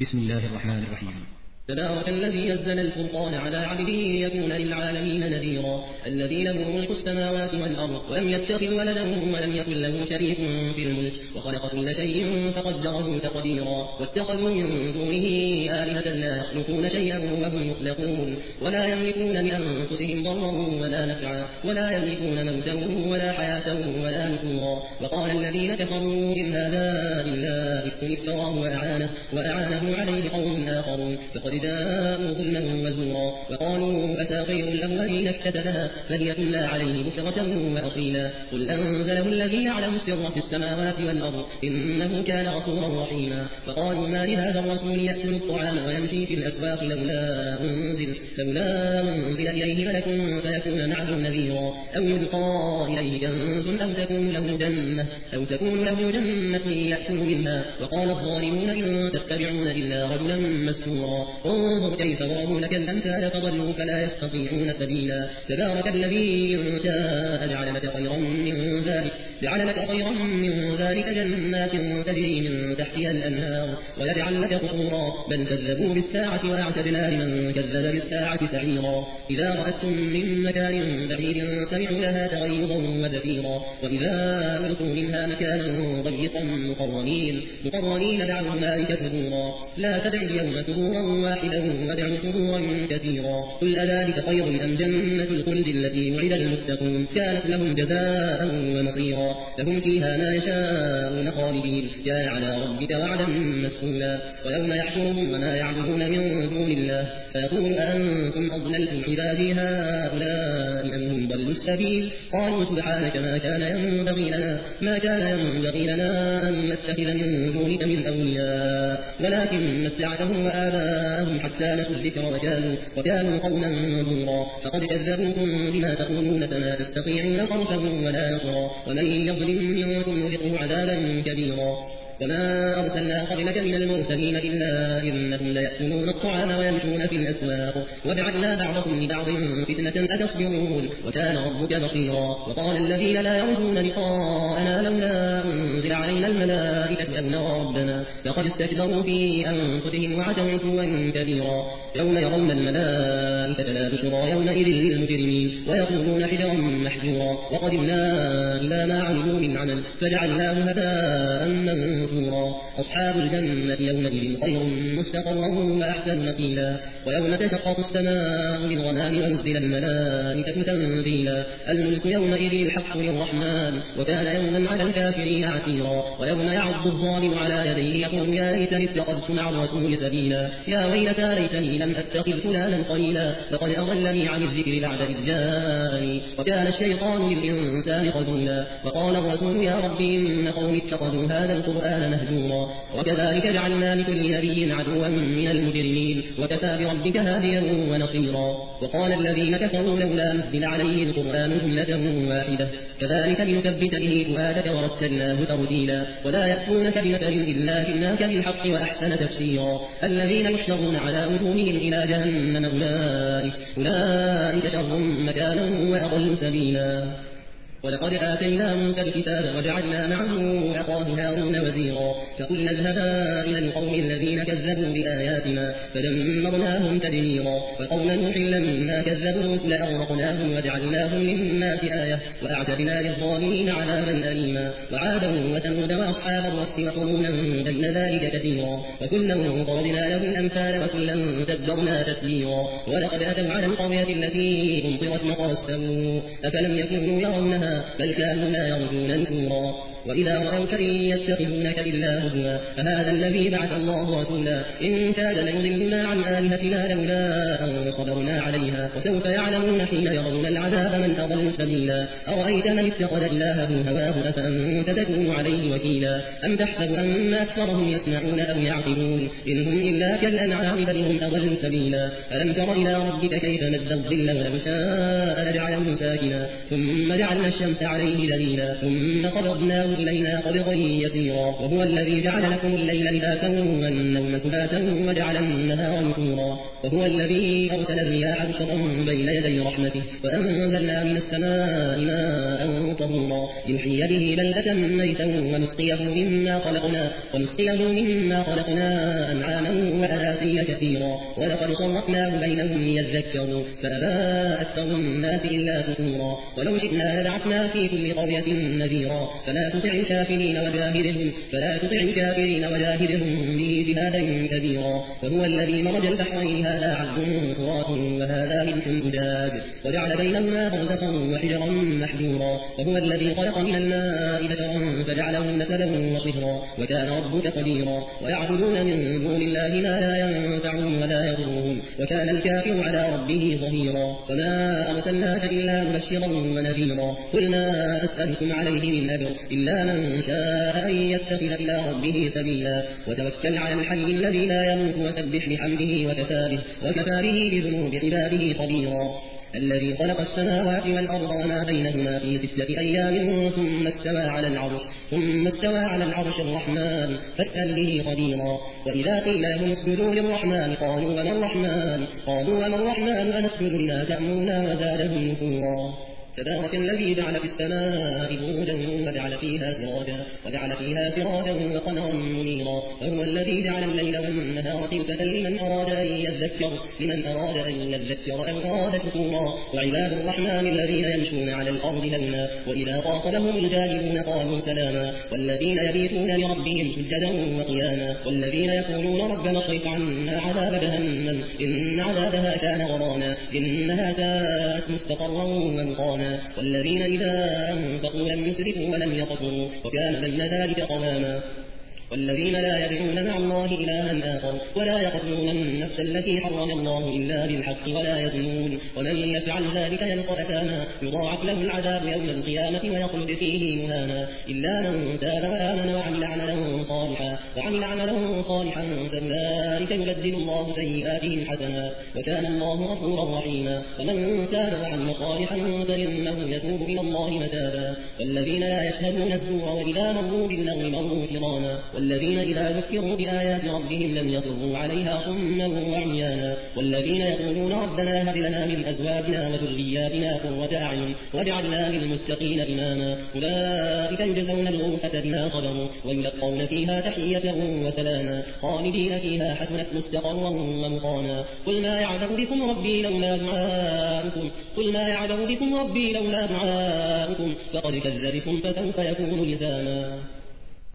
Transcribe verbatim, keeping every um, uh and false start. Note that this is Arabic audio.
بسم الله الرحمن الرحيم. تبارك الذي نزل الفرقان على عبده ليكون للعالمين نذيرا الذي له ملك السماوات والأرض ولم يتخذ ولدا ولم يكن له شريك في الملك وخلق كل شيء فقدره تقديرا واتخذوا من دونه آلهة لا يخلقون شيئا وهم يخلقون ولا يملكون لأنفسهم ضرا ولا نفعا ولا يملكون موتا ولا حياة ولا نشورا وقال الذين كفروا إن هذا إلا إفك افتراه وأعانه, وأعانه عليه قوم آخرون فقد جاءوا ظلما وزورا وقالوا أساطير الأولين اكتتبها فهي تملى عليه بكرة وأصيلا قل أنزله الذي يعلم السر في السماوات والأرض إنه كان غفورا رحيما وقالوا ما لهذا الرسول يأكل الطعام ويمشي في الأسواق لولا أنزل, لولا أنزل إليه ملك فيكون معه نذيرا أو يلقى إليه كنز أو تكون له جنة أو تكون له جنة يأكل منها وقال الظالمون إن تتبعون إلا رجلا مسحورا انظر كيف ضربوا لك الأمثال فضلوا فلا يستطيعون سبيلا تبارك الذي إن شاء جعل لك خيرا من ذلك جعل لك خيرا من ذلك جنات تجري من تحتها الأنهار ويجعل لك قصورا بل كذبوا بالساعة وأعتدنا لمن كذب بالساعة سعيرا إذا رأتهم من مكان بعيد سمعوا لها تغيظا وزفيرا وإذا ألقوا منها مكانا ضيقا مقرنين مقرنين دعوا هنالك ثبورا لا تدعوا اليوم ثبورا واحدا وادعوا ثبورا كثيرا قل أذلك خير أم جنة الخلد التي وعد المتقون كانت لهم جزاء ومصيرا لهم فيها ما يشاءون خالدين كان على ربك وعدا مسئولا ويوم يحشرهم وما يعبدون من دون الله فيقول أأنتم أضللتم عبادي هؤلاء أم هم ضلوا السبيل قالوا سبحانك ما كان ينبغي لنا ما كان ينبغي لنا أن نتخذ من دونك من أولياء ولكن متعتهم وآباءهم حتى نسوا الذكر وكانوا, وكانوا قوما بورا فقد كذبوكم بما تقولون فما تستطيعون صرفا ولا نصرا ومن يظلم منكم نذقه عذابا كبيرا وما أرسلنا قبلك من المرسلين إلا إنهم ليأكلون الطعام ويمشون في الأسواق وجعلنا بعضكم لبعض فتنة أتصبرون وكان ربك بصيرا وقال الذين لا يرجون لقاءنا لولا أنزل علينا الملائكة أو نرى ربنا لقد استكبروا في أنفسهم وعتوا عتوا كبيرا يوم يرون الملائكة لا بشرى يومئذ للمجرمين ويقولون حجرا محجورا وقدمنا إلى ما عملوا من عمل فجعلناه هباء منثورا أصحاب الجنة يومئذ خير مستقرا وأحسن مقيلا ويوم تشقق السماء بالغمام ونزل الملائكة تنزيلا الملك يومئذ الحق للرحمن وكان يوما على الكافرين عسيرا ويوم يعض الظالم على يديه يقول يا ليتني اتخذت مع الرسول سبيلا يا ويلتى ليتني لم أتخذ فلانا خليلا لقد أضلني عن الذكر بعد إذ جاءني وكان الشيطان للإنسان خذولا وقال الرسول يا رب إن قومي اتخذوا هذا القرآن مهجورا وكذلك جعلنا لكل نبي عدوا من المجرمين وكفى بربك هاديا ونصيرا وقال الذين كفروا لولا نزل عليه القرآن جملة واحدة كذلك لنثبت به فؤادك ورتلناه ترتيلا ولا يأتونك بمثل إلا جئناك بالحق وأحسن تفسيرا الذين يحشرون على وجوههم إلى جهنم أولئك, أولئك شر مكانا وأضل سبيلا ولقد آتينا موسى الكتاب وجعلنا معه أخاه هارون وزيرا فقلنا اذهبا إلى القوم الذين كذبوا بآياتنا فدمرناهم تدميرا وقوم نوح لما كذبوا فأغرقناهم وجعلناهم للناس آية وأعتدنا للظالمين عذابا أليما وعادا وثمود وأصحاب الرس وقرونا بين ذلك كثيرا وكلا ضربنا له الأمثال وكلا تدبرنا تتبيرا ولقد أتوا على القرية التي أمطرت مطر السوء أفلم يكونوا يرونها بل كانوا لا يرجون نشورا وإذا رأوك إن يتخذونك إلا هزوا فهذا الذي بعث الله رسولا إن كاد ليضلنا عن آلهتنا لولا أن صبرنا عليها وسوف يعلمون حين يرون العذاب من أضل سبيلا أرأيت من اتخذ إلهه هواه أفأنت تكون عليه وكيلا أم تحسب أن أكثرهم يسمعون أو يعقلون إن هم إلا كالأنعام بل هم أضل سبيلا ألم تر إلى ربك كيف مد الظل ولو شاء لجعله ساكنا ثم جعلنا الشمس عليه دليلا ثم قبضناه إلينا قبضا يسيرا وهو الذي جعل لكم الليل لباسا والنوم سباتا وجعل النهار نشورا وهو الذي أرسل الرياح بشرا بين يدي رحمته وأنزلنا من السماء ماء طهورا لنحيي به بلدة ميتا ونسقيه مما خلقنا ونسقيه مما خلقنا أنعاما العلم كثيرا ولقد صرفناه بينهم ليذكروا فأبى أكثر الناس إلا كفورا ولو شئنا لبعثنا في كل قرية نذيرا فلا تطع الكافرين وجاهدهم فلا تطع الكافرين وجاهدهم به جهادا كبيرا وهو الذي مرج البحرين هذا عذب فرات وهذا ملح أجاج وجعل بينهما برزخا وحجرا محجورا وهو الذي خلق من الماء بشرا فجعله نسبا وصهرا وكان ربك قديرا ويعبدون من دون الله ما لا ينفعهم ولا يضرهم وكان الكافر على ربه ظهيرا وما أرسلناك إلا مبشرا ونذيرا قل ما أسألكم عليه من أجر إلا من شاء أن يتخذ إلى ربه سبيلا وتوكل على الحي الذي لا يموت وسبح بحمده وكفى به وكفى به بذنوب عباده خبيرا الذي خلق السماوات والأرض وما بينهما في ستة أيام ثم استوى على العرش ثم استوى على العرش الرحمن فاسأل به خبيرا وإذا قيل لهم اسجدوا للرحمن قالوا وما الرحمن قالوا وما الرحمن أنسجد لما تأمرنا وزادهم نفورا تبارك الذي جعل في السماء بروجا وجعل فيها سراجا وجعل فيها سراجا وقمرا منيرا وهو الذي جعل الليل والنهار خلفة لمن أراد أن يذكر لمن أراد أن يذكر أو أراد شكورا وعباد الرحمن الذين يمشون على الأرض هونا وإذا خاطبهم الجاهلون قالوا سلاما والذين يبيتون لربهم سجدا وقياما والذين يقولون ربنا اصرف عنا عذاب جهنم إن عذابها كان غراما إنها ساءت مستقرا ومقاما والذين إذا أنفقوا لم يسرفوا ولم يقتروا وكان بين ذلك قواما والذين لا يدعون مع الله إلها آخر ولا يقتلون النفس التي حرم الله إلا بالحق ولا يزنون ومن يفعل ذلك يلقى أثاما يضاعف له العذاب يوم القيامة ويخلد فيه مهانا إلا من تاب وآمن وعمل عملا صالحا وعمل عملا صالحا فأولئك يبدل الله سيئاتهم حسنات وكان الله غفورا رحيما ومن تاب وعمل صالحا فإنه يتوب إلى الله متابا والذين لا يشهدون الزور وإذا مروا باللغو مروا كراما والذين إذا ذكروا بآيات ربهم لم يخروا عليها صما وعميانا والذين يقولون ربنا هب لنا من أزواجنا وذرياتنا قرة أعين واجعلنا للمتقين إماما أولئك يجزون الغرفة بما صبروا ويلقون فيها تحية وسلاما خالدين فيها حسنت مستقرا ومقاما قل ما يعبأ بكم ربي لولا دعاؤكم قل ما يعبأ بكم ربي لولا دعاؤكم فقد كذبتم فسوف يكون لزاما